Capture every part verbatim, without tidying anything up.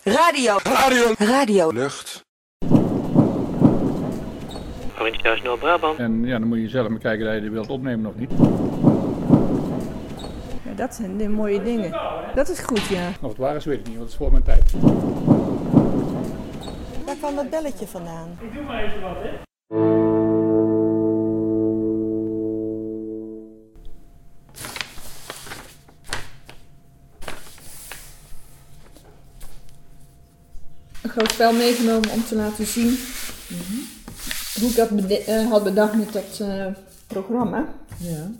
Radio. Radio. Radio. Lucht. Provincie thuis Noord-Brabant. En ja, dan moet je zelf maar kijken dat je die wilt opnemen of niet. Ja, dat zijn de mooie dingen. Dat is goed, ja. Of het waar is, weet ik niet, want het is voor mijn tijd. Waar kwam dat belletje vandaan? Ik doe maar even wat, hè. Een groot spel meegenomen om te laten zien mm-hmm. hoe ik dat bede- uh, had bedacht met dat uh, programma. Ja.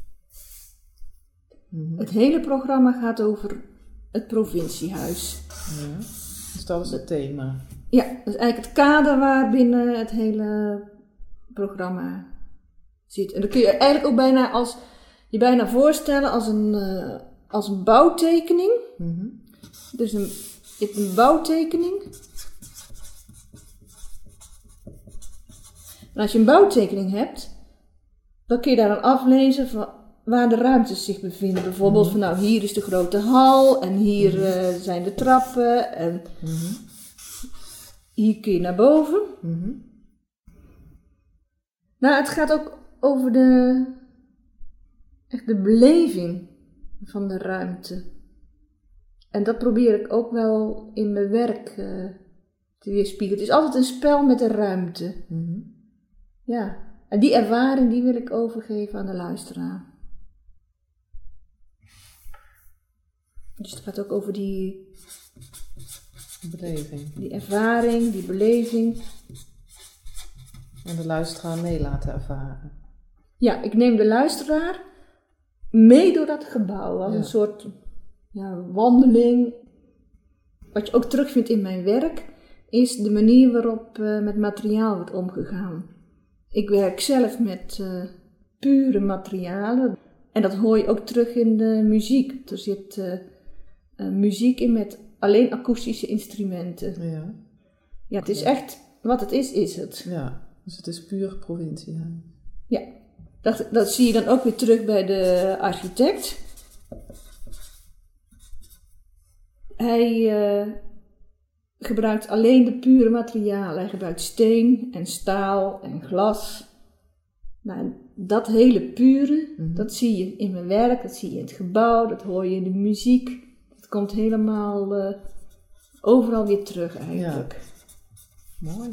Mm-hmm. Het hele programma gaat over het provinciehuis. Ja. Dus dat is het thema. Ja, dat is eigenlijk het kader waarbinnen het hele programma zit. En dan kun je eigenlijk ook bijna als je bijna voorstellen als een, uh, als een bouwtekening. Mm-hmm. Dus een, je hebt een bouwtekening. En als je een bouwtekening hebt, dan kun je daar dan aflezen van waar de ruimtes zich bevinden. Bijvoorbeeld van nou, hier is de grote hal en hier uh, zijn de trappen en mm-hmm. hier kun je naar boven. Mm-hmm. Nou, het gaat ook over de, echt de beleving van de ruimte. En dat probeer ik ook wel in mijn werk uh, te weerspiegelen. Het is altijd een spel met de ruimte. Mm-hmm. Ja, en die ervaring die wil ik overgeven aan de luisteraar. Dus het gaat ook over die beleving. Die ervaring, die beleving. En de luisteraar mee laten ervaren. Ja, ik neem de luisteraar mee door dat gebouw. Als ja. een soort ja, wandeling. Wat je ook terugvindt in mijn werk, is de manier waarop uh, met materiaal wordt omgegaan. Ik werk zelf met uh, pure materialen. En dat hoor je ook terug in de muziek. Er zit uh, uh, muziek in met alleen akoestische instrumenten. Ja. Ja, het is echt, wat het is, is het. Ja, dus het is puur provincie. Ja, dat, dat zie je dan ook weer terug bij de architect. Hij uh, gebruikt alleen de pure materialen. Hij gebruikt steen en staal en glas. Nou, dat hele pure, mm-hmm. dat zie je in mijn werk, dat zie je in het gebouw, dat hoor je in de muziek. Het komt helemaal uh, overal weer terug eigenlijk. Ja. Mooi.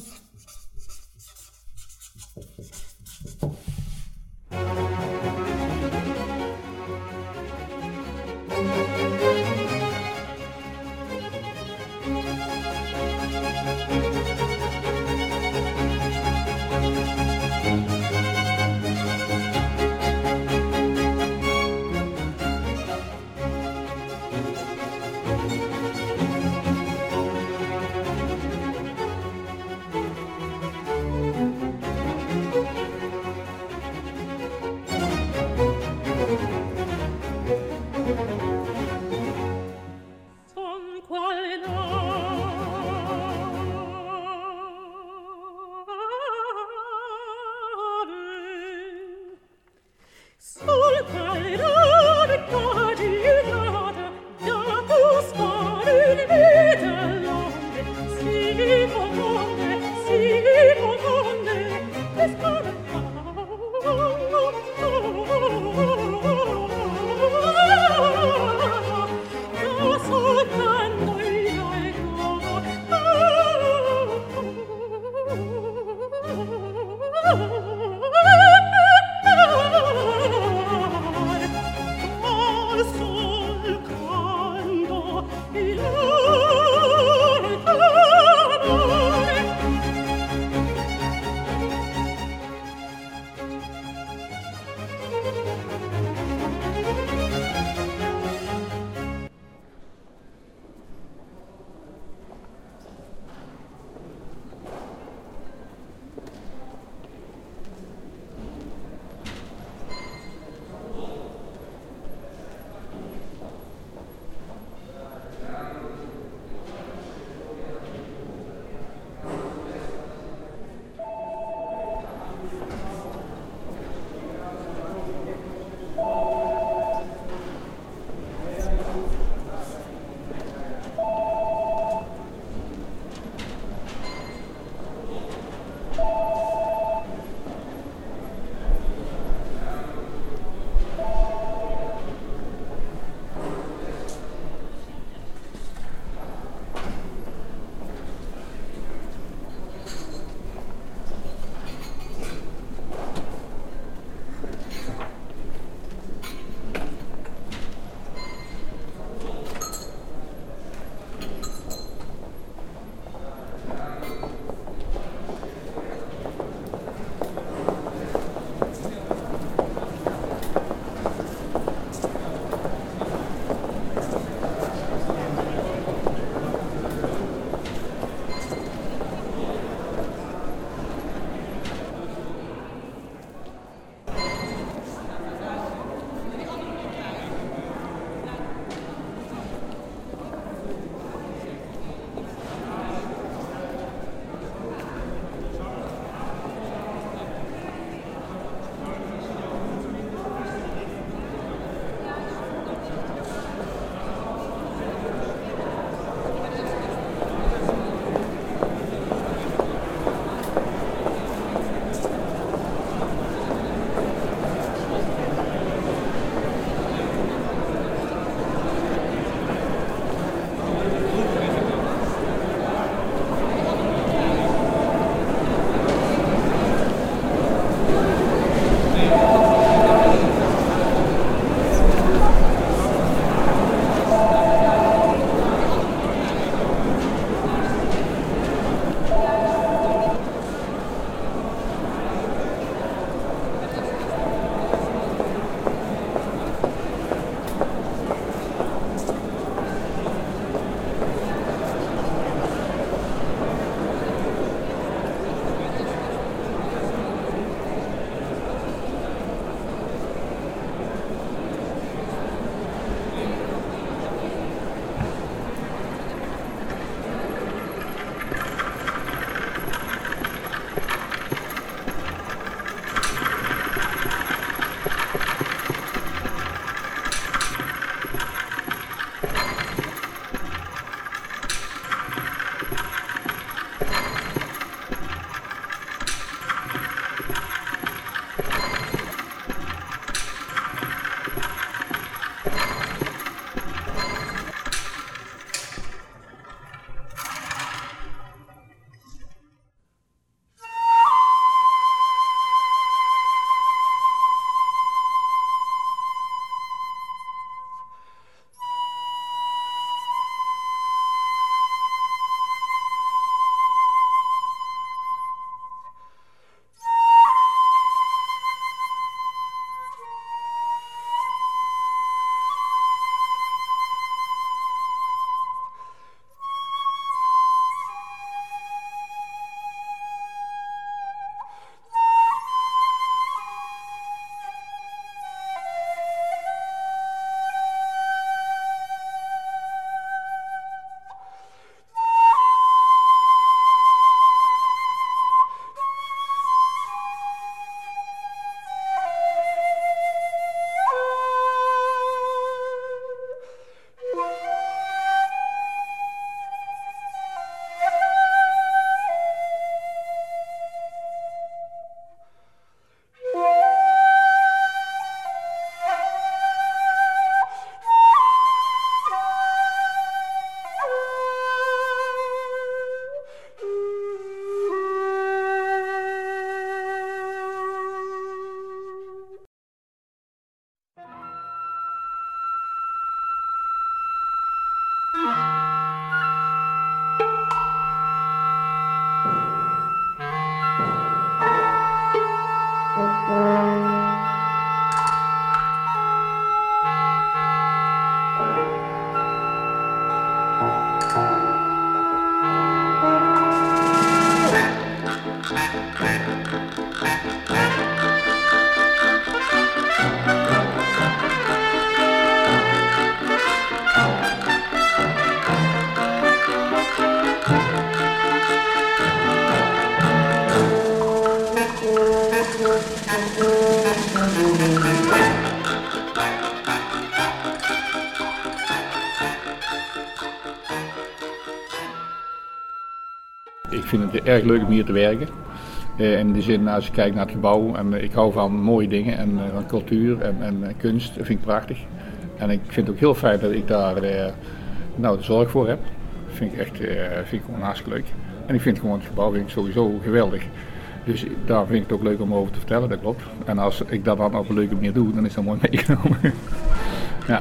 Ik vind het erg leuk om hier te werken. Uh, in de zin, als je kijkt naar het gebouw, en uh, ik hou van mooie dingen en uh, van cultuur en, en uh, kunst, dat vind ik prachtig. En ik vind het ook heel fijn dat ik daar uh, nou, de zorg voor heb. Dat vind ik echt uh, vind ik gewoon hartstikke leuk. En ik vind gewoon het gebouw vind ik sowieso geweldig. Dus daar vind ik het ook leuk om over te vertellen, dat klopt. En als ik dat dan op een leuke manier doe, dan is dat mooi meegenomen. Ja.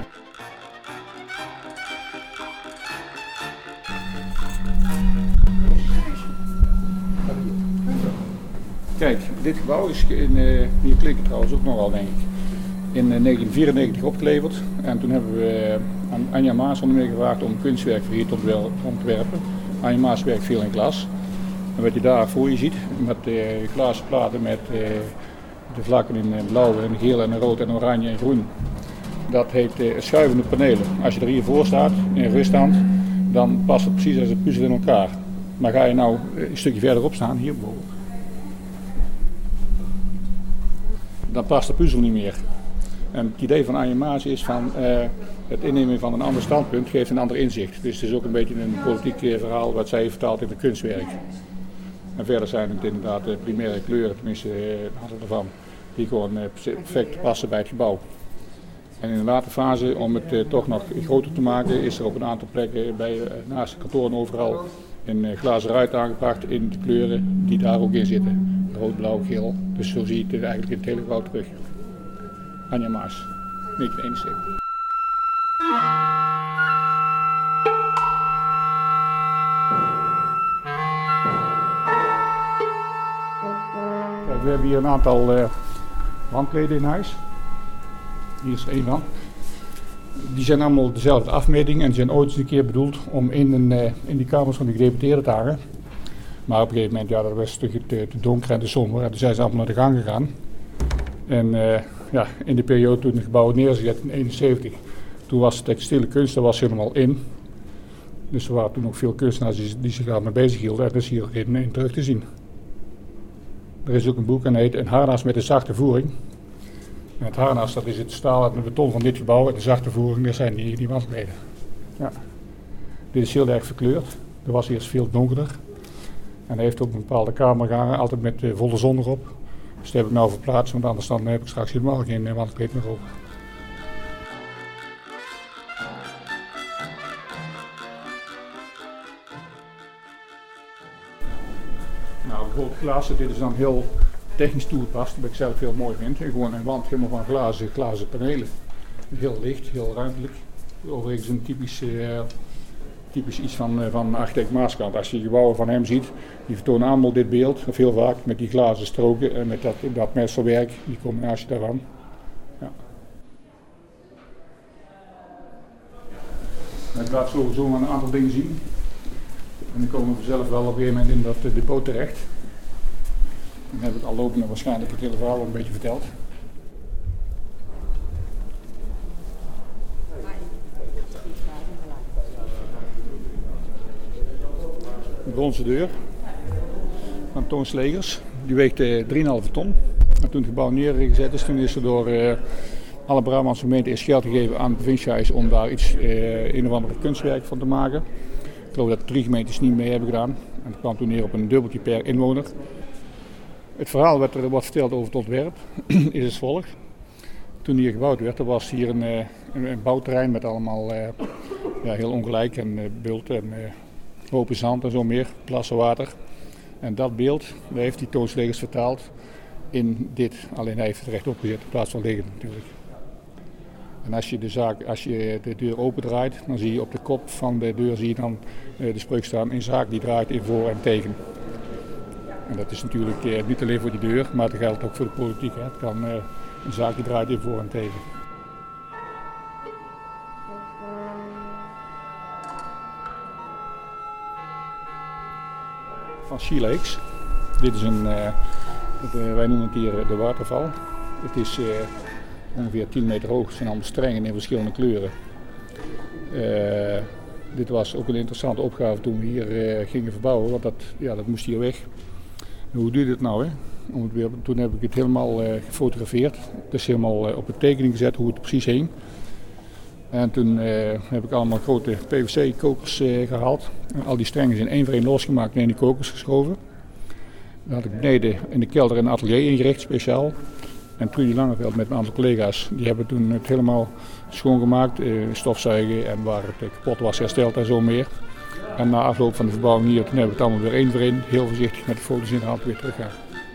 Kijk, dit gebouw is in, uh, hier klikken trouwens ook nogal, denk ik, in uh, negentien vierennegentig opgeleverd. En toen hebben we uh, aan Anja Maas onder meer gevraagd om kunstwerk voor hier te ontwerpen. Anja Maas werkt veel in glas. En wat je daar voor je ziet, met uh, glazen platen met uh, de vlakken in blauw en geel en rood en oranje en groen. Dat heet uh, schuivende panelen. Als je er hier voor staat, in ruststand, dan past het precies als een puzzel in elkaar. Maar ga je nou een stukje verderop staan, hier bijvoorbeeld, dan past de puzzel niet meer. En het idee van Anja Maas is van uh, het innemen van een ander standpunt geeft een ander inzicht. Dus het is ook een beetje een politiek verhaal wat zij vertaalt in het kunstwerk. En verder zijn het inderdaad de primaire kleuren, tenminste een aantal ervan, die gewoon uh, perfect passen bij het gebouw. En in de late fase, om het uh, toch nog groter te maken, is er op een aantal plekken bij, uh, naast de kantoren overal een uh, glazen ruit aangebracht in de kleuren die daar ook in zitten. Rood, blauw, geel. Dus zo zie je het eigenlijk in het hele gebouw terug. Anja Maas, negentien eenenzeventig. Kijk, we hebben hier een aantal uh, wandkleden in huis. Hier is er één van. Die zijn allemaal dezelfde afmeting en die zijn ooit eens een keer bedoeld om in, een, uh, in die kamers van de gedeputeerden te hangen. Maar op een gegeven moment, ja, dat was een stukje te, te donker en te somber. En toen zijn ze allemaal naar de gang gegaan. En uh, ja, in de periode toen het gebouw neergezet in eenenzeventig, toen was de textiele kunst, dat was helemaal in. Dus er waren toen ook veel kunstenaars die, die zich daarmee bezig hielden. En dat is hier in, in terug te zien. Er is ook een boek en dat heet Een harnas met een zachte voering. En het harnas, dat is het staal en het beton van dit gebouw. En de zachte voering, dat zijn die, die wandkleden. Ja. Dit is heel erg verkleurd. Er was eerst veel donkerder. En hij heeft ook een bepaalde kamer gehangen, altijd met uh, volle zon erop. Dus dat heb ik nou verplaatst, want anders dan heb ik straks helemaal geen uh, wandkleed meer over. Nou, bijvoorbeeld glazen, dit is dan heel technisch toegepast, wat ik zelf heel mooi vind. Gewoon een wand helemaal van glazen, glazen panelen. Heel licht, heel ruimtelijk. Overigens een typisch... Uh, Typisch iets van, van architect Maaskant. Als je gebouwen van hem ziet, die vertonen allemaal dit beeld, veel vaak met die glazen stroken en met dat, dat messelwerk, die combinatie daarvan. Ja. Ik laat sowieso maar een aantal dingen zien. En dan komen we zelf wel op een gegeven moment in dat depot terecht. Dan heb ik al lopende waarschijnlijk het hele verhaal al een beetje verteld. Een bronzen deur van Toon Slegers. Die weegt uh, drie komma vijf ton. En toen het gebouw neergezet is, toen is er door uh, alle Brabantse gemeenten eerst geld gegeven aan het provinciehuis om daar iets, uh, een of andere kunstwerk van te maken. Ik geloof dat drie gemeentes niet mee hebben gedaan. En dat kwam toen neer op een dubbeltje per inwoner. Het verhaal wat er wordt verteld over het ontwerp is als volgt. Toen hier gebouwd werd, er was hier een, uh, een, een bouwterrein met allemaal uh, ja, heel ongelijk en uh, bult en uh, hopen zand en zo meer, plassen water. En dat beeld, dat heeft die Toon Slegers vertaald in dit. Alleen hij heeft het rechtop gezet in plaats van liggend natuurlijk. En als je de, zaak, als je de deur opendraait, dan zie je op de kop van de deur zie je dan uh, de spreuk staan: een zaak die draait in voor en tegen. En dat is natuurlijk uh, niet alleen voor die deur, maar dat geldt ook voor de politiek. Hè. Het kan uh, een zaak die draait in voor en tegen. Van Schieleeks. Dit is een, uh, het, uh, wij noemen het hier uh, de waterval. Het is uh, ongeveer tien meter hoog, het zijn allemaal strengen in verschillende kleuren. Uh, dit was ook een interessante opgave toen we hier uh, gingen verbouwen, want dat, ja, dat moest hier weg. En hoe duurde het nou? Hè? Om het weer, toen heb ik het helemaal uh, gefotografeerd. Het is helemaal uh, op een tekening gezet hoe het precies hing. En toen uh, heb ik allemaal grote P V C-kokers uh, gehaald. En al die strengen zijn één voor één losgemaakt en in die kokers geschoven. Dan had ik beneden in de kelder een atelier ingericht, speciaal. En Trudy Langeveld met een aantal collega's, die hebben toen het helemaal schoongemaakt, uh, stofzuigen en waar het kapot was hersteld en zo meer. En na afloop van de verbouwing hier, toen hebben we het allemaal weer één voor één, heel voorzichtig met de foto's in de hand weer teruggaan.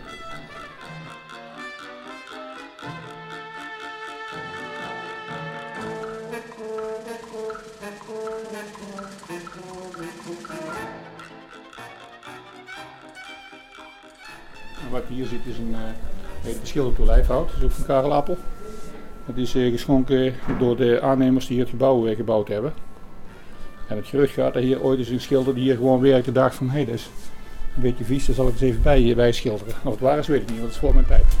Wat je hier ziet is een uh, beschilderd olijfhout, dat is ook van Karel Appel. Dat is uh, geschonken door de aannemers die hier het gebouw uh, gebouwd hebben. En het gerucht gaat dat hier ooit is een schilder die hier gewoon werkte dacht van hé, hey, dat is een beetje vies, daar zal ik eens even bij, bij schilderen. Of het waar is weet ik niet, want dat is voor mijn tijd.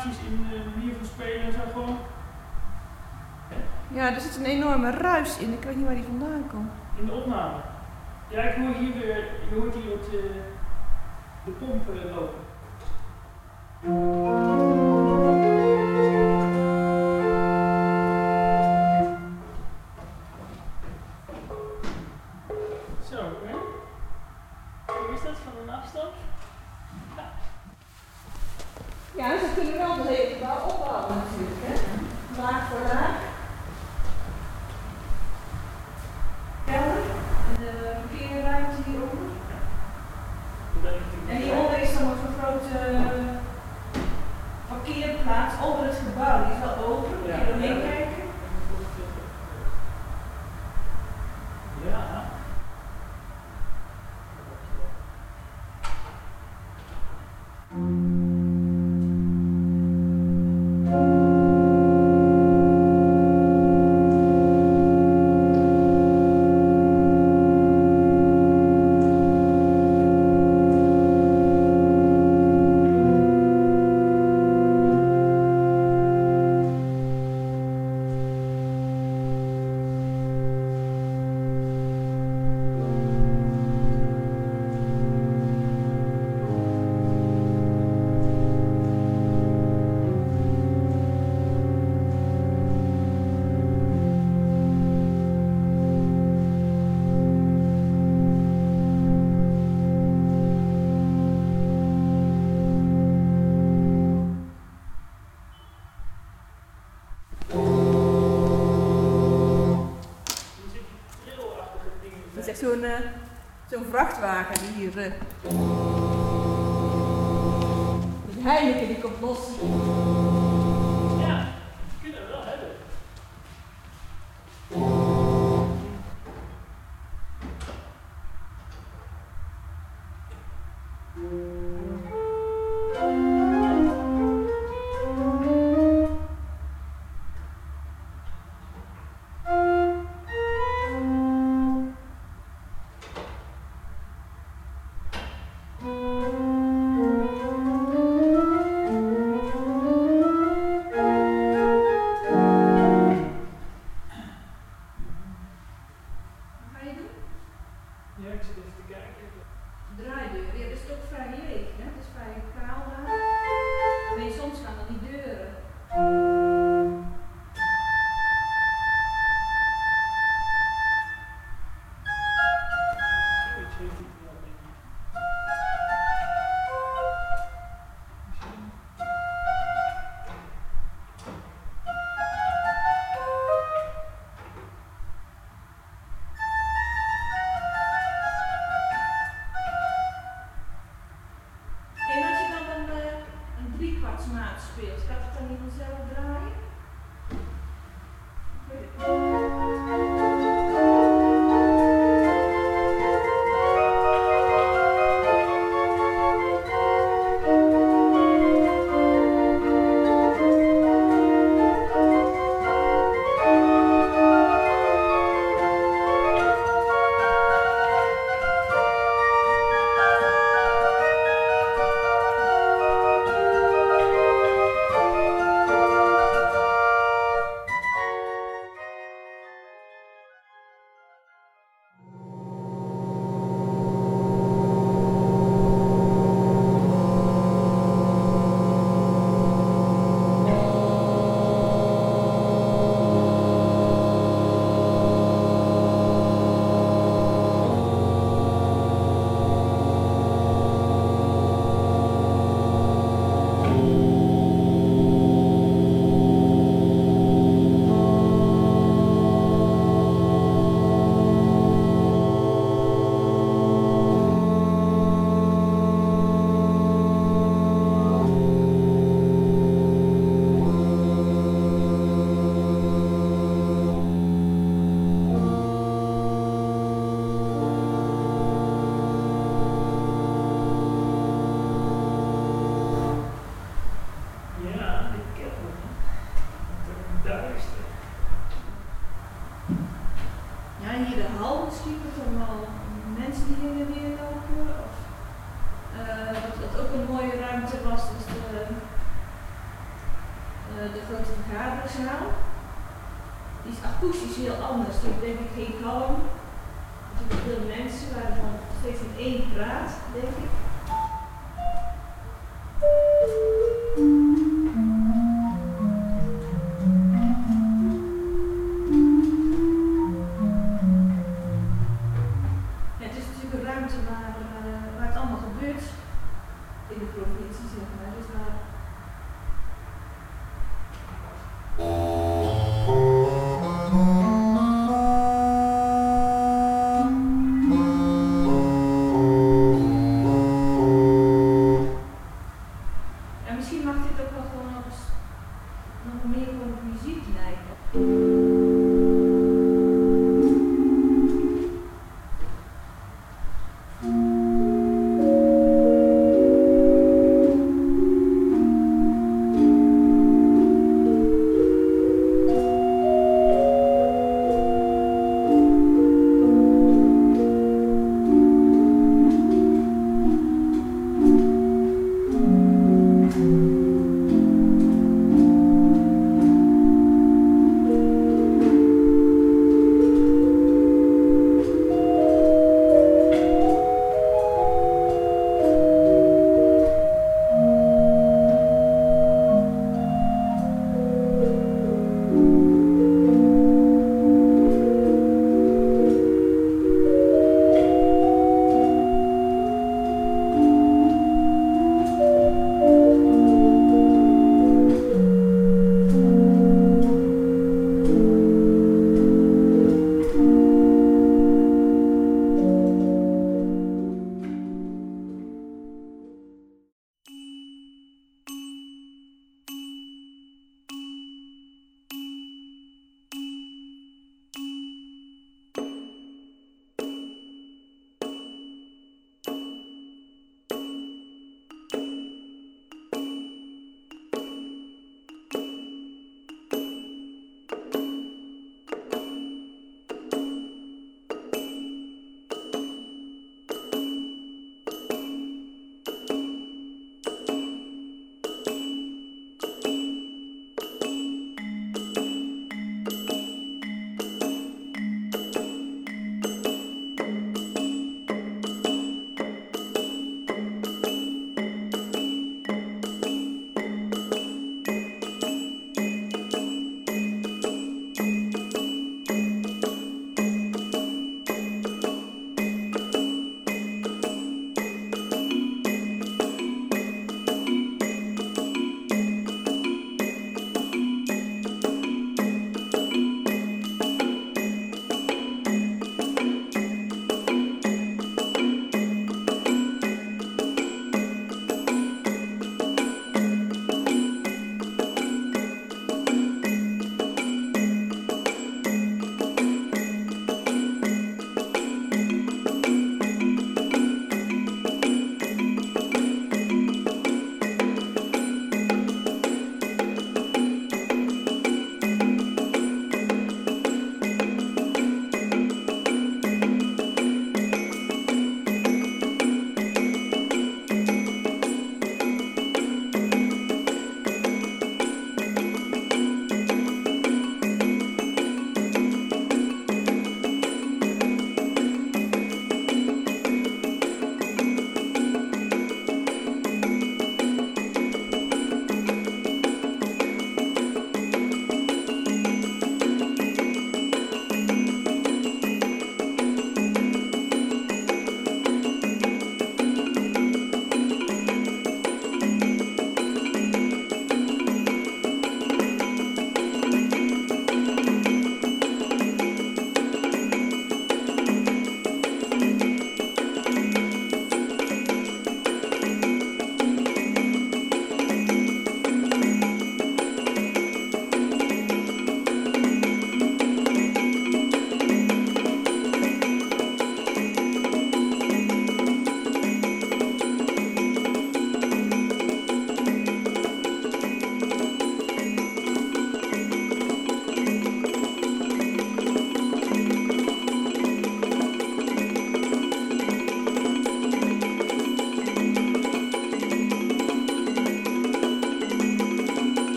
variaties in de manier van spelen en zo gewoon? Ja, er zit een enorme ruis in. Ik weet niet waar die vandaan komt. In de opname? Ja, ik hoor hier weer, je hoort hier het, uh, de pomp uh, lopen. Zo, hè? Hoe is dat van een afstand? Ja, Ja, ze kunnen wel de hele gebouw opbouwen natuurlijk, hè. Laag voor laag. Kelder. En de parkeerruimte hieronder. En hieronder is dan nog zo'n grote parkeerplaats onder het gebouw. Die is wel open, moet je doorheen kijken. Ja. Dat is echt zo'n uh, zo'n vrachtwagen die hier. Uh... De Heineken die komt los. Ja, kunnen we wel hebben. Ja, ik zit even te kijken. Draaideur, ja, dat is toch vrij leeg, hè? Het is vrij kaal daar. Alleen soms gaan dan die deuren. Maat speelt, gaat het dan niet vanzelf draaien? Ik weet het niet. de grote vergaderzaal. Die is akoestisch heel anders. Die heeft denk ik geen galm. Natuurlijk veel mensen waarvan steeds in één praat, denk ik. Het is natuurlijk een ruimte waar, uh, waar het allemaal gebeurt in de provincie, zeg maar. Dus waar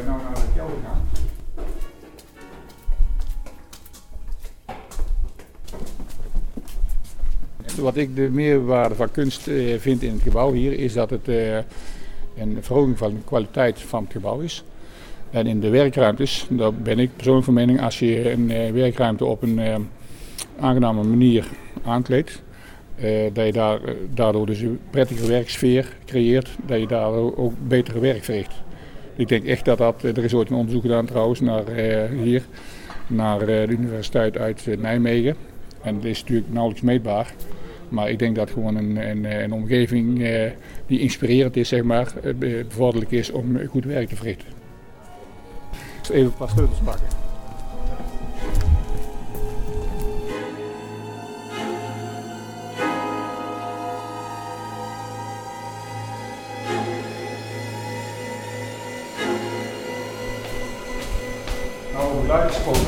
wij nou naar de kelder gaan. Wat ik de meerwaarde van kunst uh, vind in het gebouw hier is dat het uh, een verhoging van de kwaliteit van het gebouw is. En in de werkruimtes, daar ben ik persoonlijk van mening, als je een uh, werkruimte op een uh, aangename manier aankleedt, uh, dat je daar, uh, daardoor dus een prettige werksfeer creëert, dat je daardoor ook betere werk verricht. Ik denk echt dat dat, er is ooit een onderzoek gedaan trouwens naar uh, hier, naar uh, de Universiteit uit uh, Nijmegen. En dat is natuurlijk nauwelijks meetbaar. Maar ik denk dat gewoon een, een, een omgeving uh, die inspirerend is, zeg maar, uh, bevorderlijk is om goed werk te verrichten. Even een paar sleutels pakken. Nou, over geluid gesproken.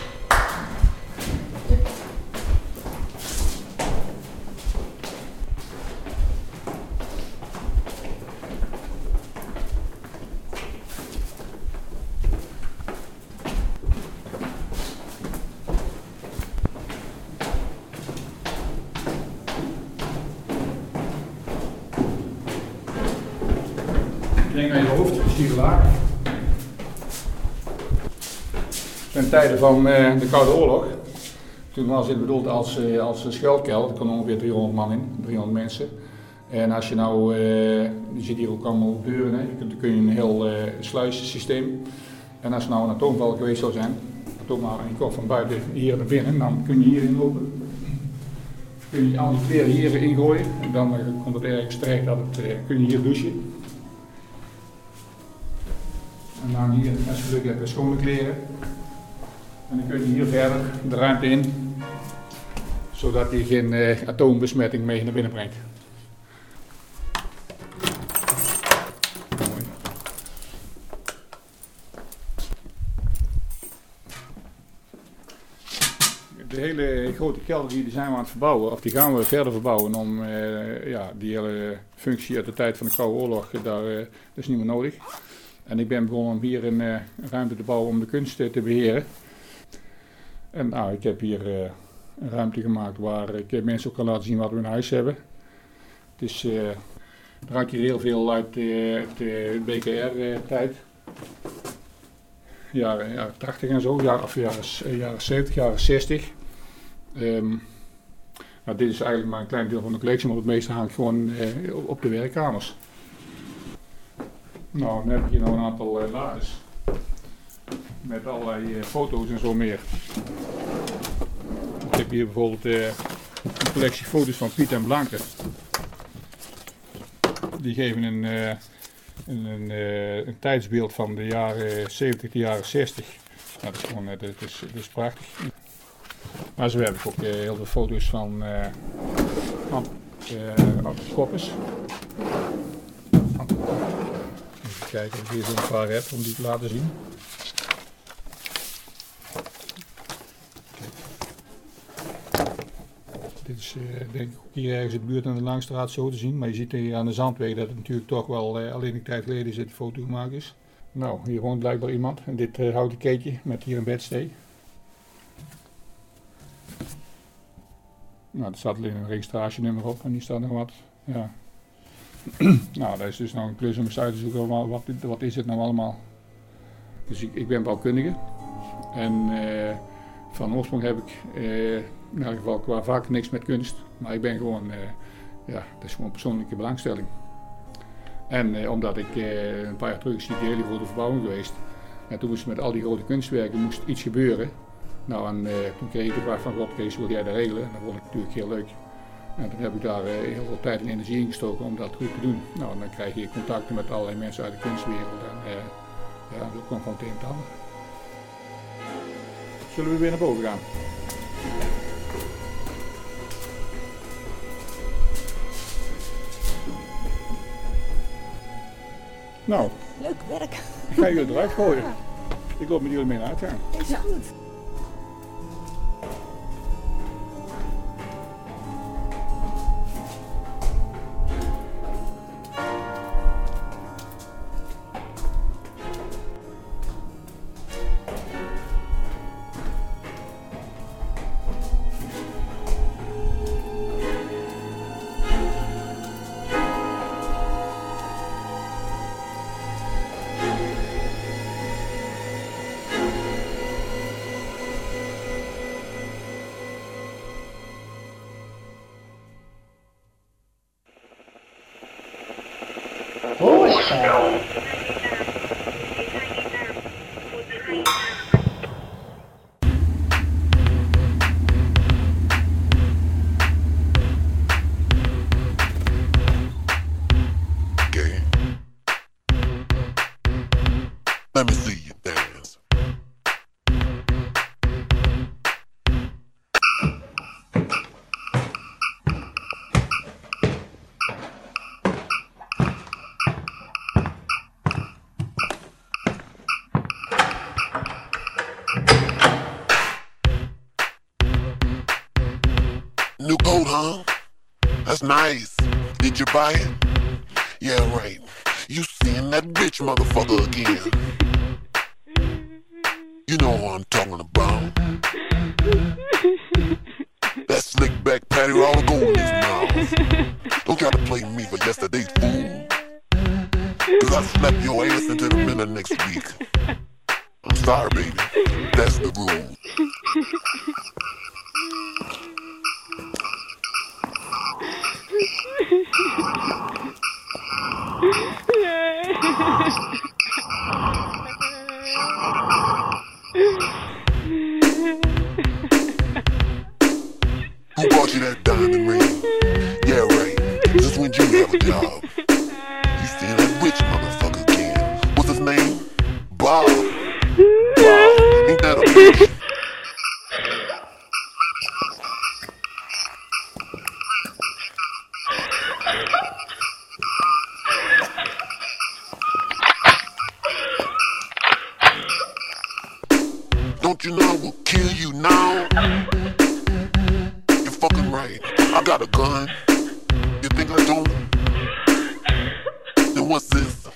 Denk naar je hoofd, is hier laag. Ten tijde van uh, de Koude Oorlog, toen was dit bedoeld als, uh, als schuilkelder, er kon ongeveer driehonderd man in, driehonderd mensen. En als je nou, uh, je ziet hier ook allemaal deuren, hè. Dan kun je een heel uh, sluissysteem. En als er nou een atoomval geweest zou zijn, atoomval en je komt van buiten hier naar binnen, dan kun je hierin lopen. Kun je al die kleren hier ingooien en dan uh, komt het ergens terecht dat het, uh, kun je hier douchen. En dan hier, als je geluk hebt, schone kleren. En dan kun je hier verder de ruimte in, zodat je geen uh, atoombesmetting mee naar binnen brengt. Mooi. De hele grote kelder die zijn we aan het verbouwen, of die gaan we verder verbouwen om uh, ja, die hele functie uit de tijd van de Koude Oorlog, daar, uh, dat is niet meer nodig. En ik ben begonnen om hier een, uh, een ruimte te bouwen om de kunst uh, te beheren. En nou, ik heb hier uh, een ruimte gemaakt waar ik mensen ook kan laten zien wat we in huis hebben. Het is, uh, er hangt hier heel veel uit uh, de B K R-tijd. Uh, jaren, jaren tachtig en zo, jaren, of jaren, jaren zeventig, jaren zestig. Um, nou, dit is eigenlijk maar een klein deel van de collectie, maar het meeste hangt gewoon uh, op de werkkamers. Nou, dan heb ik hier nog een aantal uh, lades met allerlei uh, foto's en zo meer. Ik heb hier bijvoorbeeld uh, een collectie foto's van Piet en Blanke. Die geven een, uh, een, een, uh, een tijdsbeeld van de jaren zeventig, de jaren zestig. Nou, dat is gewoon, uh, dat is, dat is prachtig. Maar zo heb ik ook uh, heel veel foto's van uh, van uh, Koppes. Even kijken of ik hier zo'n paar heb om die te laten zien. Dit is uh, denk ik ook hier ergens in de buurt aan de Langstraat zo te zien. Maar je ziet hier aan de Zandweg dat het natuurlijk toch wel uh, alleen een tijd geleden is dat die foto gemaakt is. Nou, hier woont blijkbaar iemand. En dit uh, houten keetje met hier een bedstee. Nou, er staat alleen een registratienommer op en hier staat nog wat. Ja. Nou, dat is dus nog een klus om eens uit te zoeken, wat, wat is het nou allemaal. Dus ik, ik ben bouwkundige en uh, van oorsprong heb ik uh, in elk geval qua vak niks met kunst, maar ik ben gewoon, uh, ja, dat is gewoon persoonlijke belangstelling. En uh, omdat ik uh, een paar jaar terug is die hele grote verbouwing geweest en toen moest met al die grote kunstwerken moest iets gebeuren. Nou, en uh, toen kreeg ik de vraag van God, Kees, wil jij dat regelen? En dat vond ik natuurlijk heel leuk. En toen heb ik daar uh, heel veel tijd en energie in gestoken om dat goed te doen. Nou, en dan krijg je contacten met allerlei mensen uit de kunstwereld en uh, ja, dat komt van het een en het ander. Zullen we weer naar boven gaan? Nou. Leuk werk. Ik ga jullie eruit gooien. Ja. Ik loop met jullie mee naar uitgaan. Is goed. gold, huh? That's nice. Did you buy it? Yeah, right. You seeing that bitch motherfucker again. You know who I'm talking about. That slick back patty, all the gold in his mouth. Don't try to play me for yesterday's fool. Cause I'll slap your ass into the middle of next week. I'm sorry, baby. That's the rule. Who bought you that diamond ring? Yeah, right. Just when you have a job. You seen that rich motherfucker again. What's his name? Bob. Bob. Ain't that a bitch? Don't you know I will kill you now? You're fucking right. I got a gun. You think I don't? Then what's this?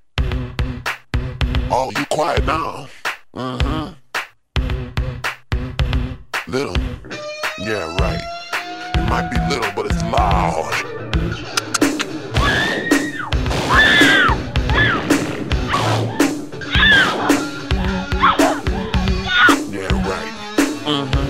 Oh, you quiet now. Mm-hmm. Little. Yeah, right. It might be little, but it's loud. Yeah, right. Mm-hmm.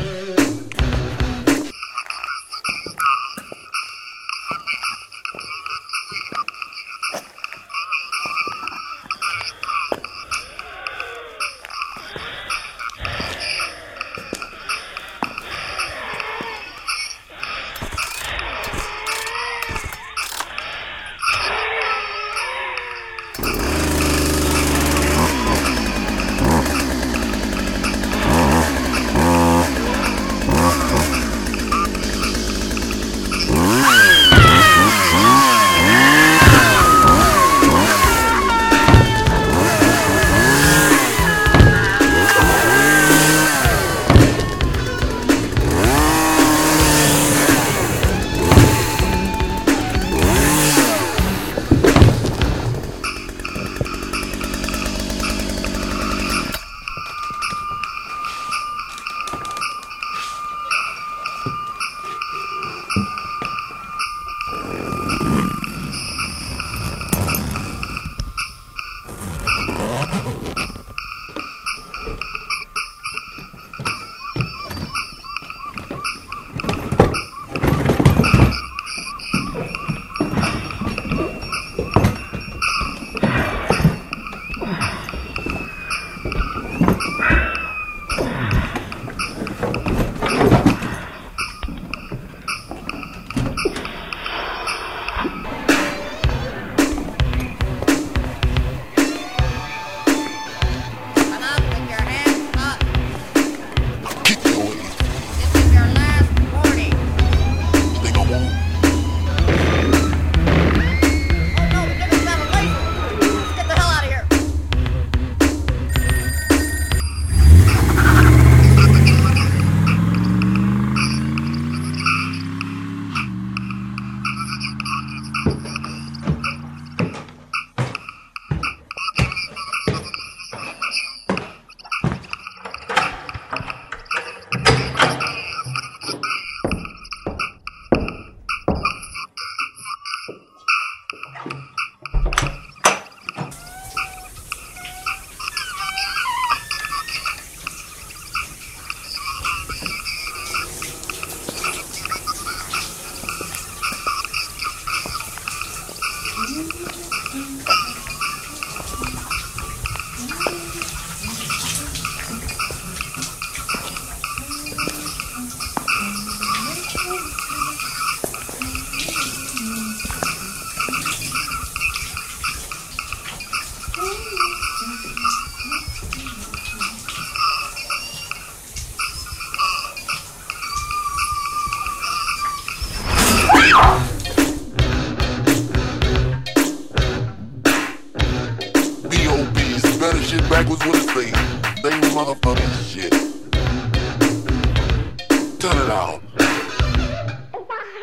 backwards with a thing. Same motherfucking shit. Turn it out.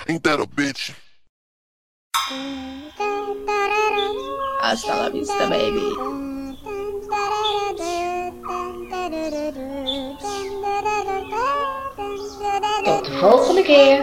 Ain't that a bitch? Hasta la vista, baby. Tot de volgende keer.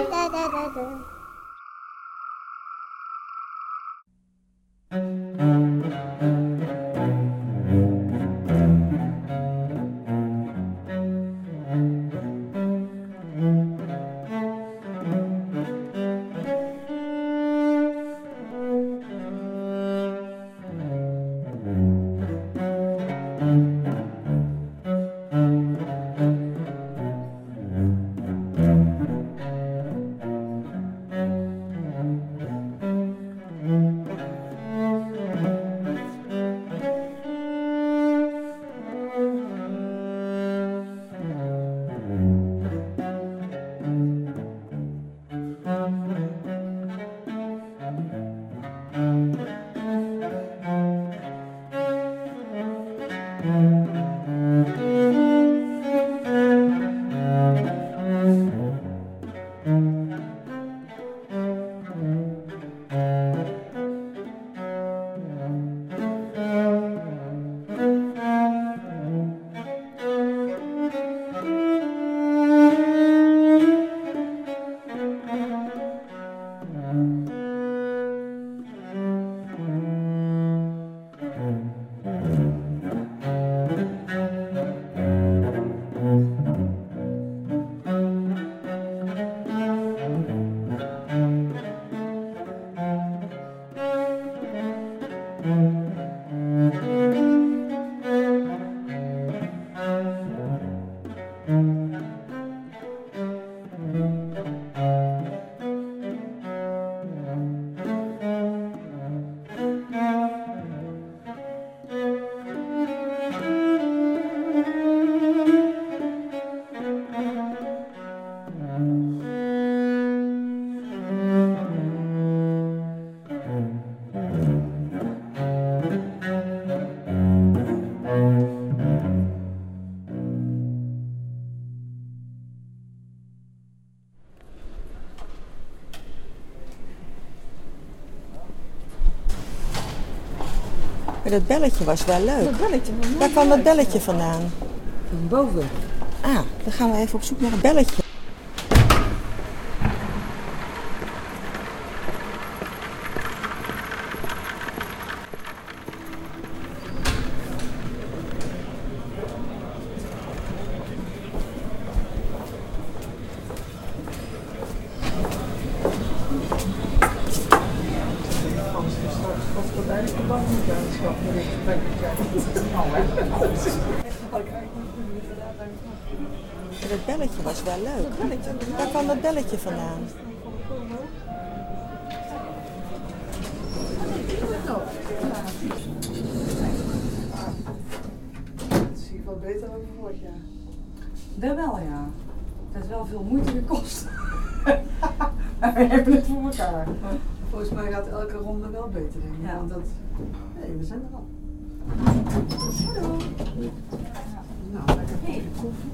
Dat belletje was wel leuk. Dat belletje was Waar kwam dat belletje vandaan? Van boven. Ah, dan gaan we even op zoek naar een belletje. Dat belletje was wel leuk. Waar kwam dat belletje vandaan? Het is in ieder geval beter dan vorig jaar. Dat wel, ja. Het heeft wel veel moeite gekost. Maar we hebben het voor elkaar. Volgens mij gaat elke ronde wel beter, denk ik. Ja. Want dat... Nee, we zijn er al. Hallo. Nou, lekker hey. Koffie.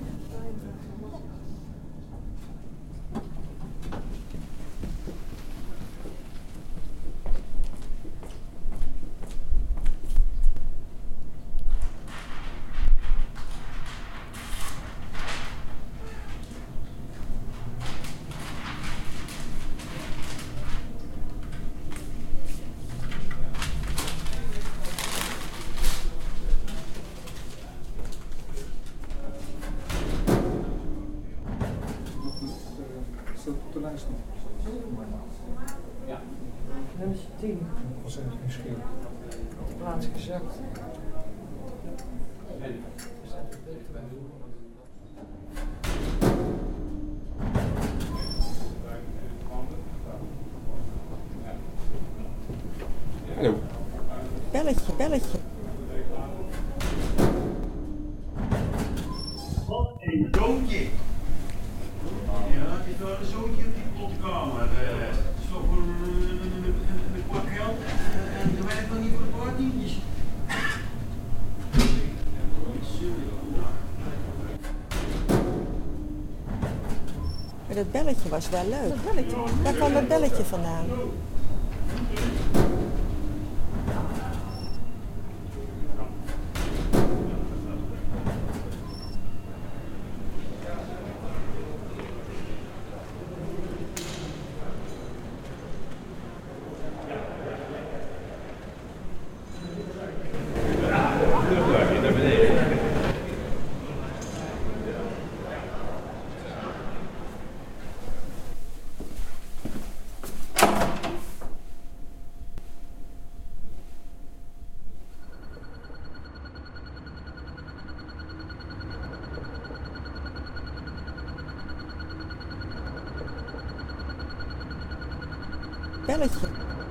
Op de lijst nog. Ja. Nummer tien. Dat was eigenlijk geen schil. Op de plaats gezakt. Hallo. Belletje, belletje. Wat een zoontje. Ja, het is wel een zoontje op die plotkamer. Het is toch een kwart geld en je werkt nog niet voor de partietjes. Maar dat belletje was wel leuk. Dat belletje? Waar kwam dat belletje vandaan? Belletje.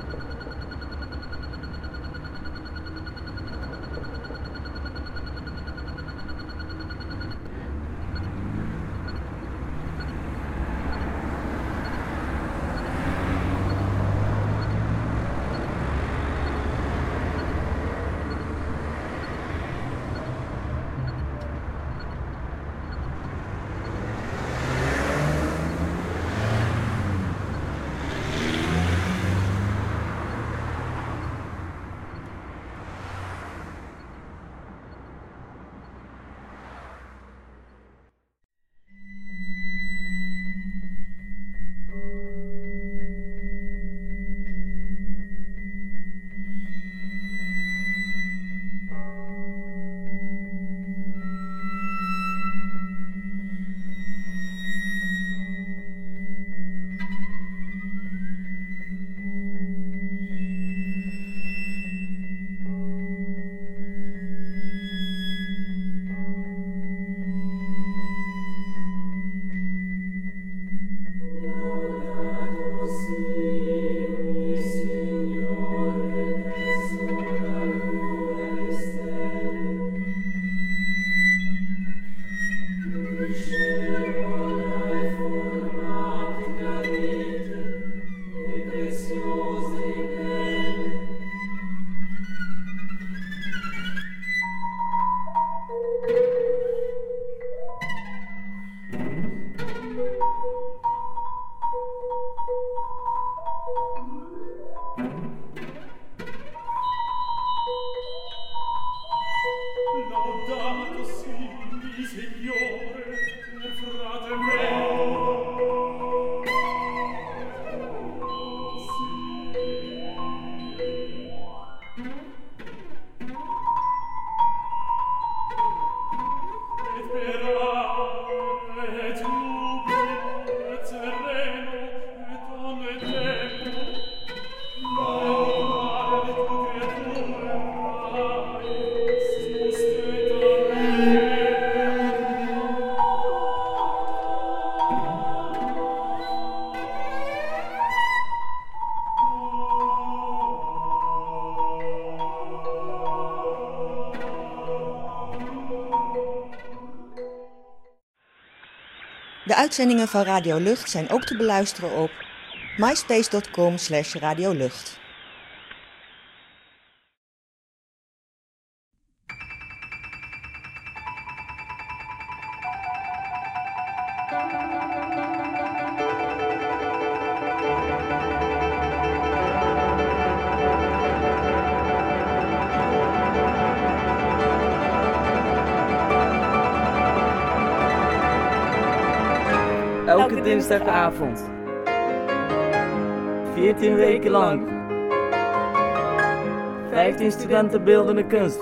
De uitzendingen van Radio Lucht zijn ook te beluisteren op myspace dot com slash radiolucht. Elke dinsdagavond. veertien weken lang. vijftien studenten beeldende kunst.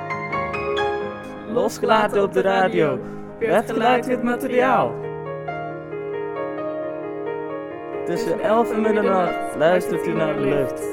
Losgelaten op de radio. Weggeluid het materiaal. Tussen elf en middernacht luistert u naar de lucht.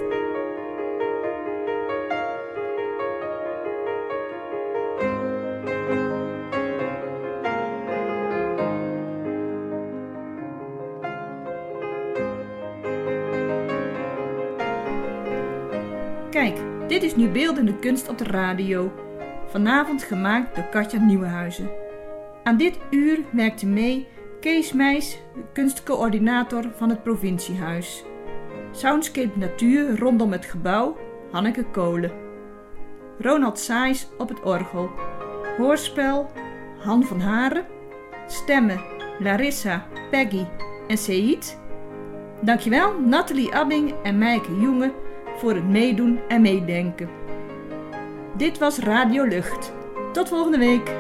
Kijk, dit is nu beeldende kunst op de radio. Vanavond gemaakt door Katja Nieuwenhuizen. Aan dit uur werkte mee Kees Meijs, kunstcoördinator van het provinciehuis. Soundscape natuur rondom het gebouw, Hanneke Kolen. Ronald Saijs op het orgel. Hoorspel, Han van Haren. Stemmen, Larissa, Peggy, en Said. Dankjewel Nathalie Abbing en Mijke Jonge voor het meedoen en meedenken. Dit was Radio Lucht. Tot volgende week.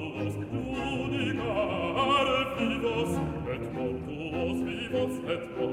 et mortus vivos et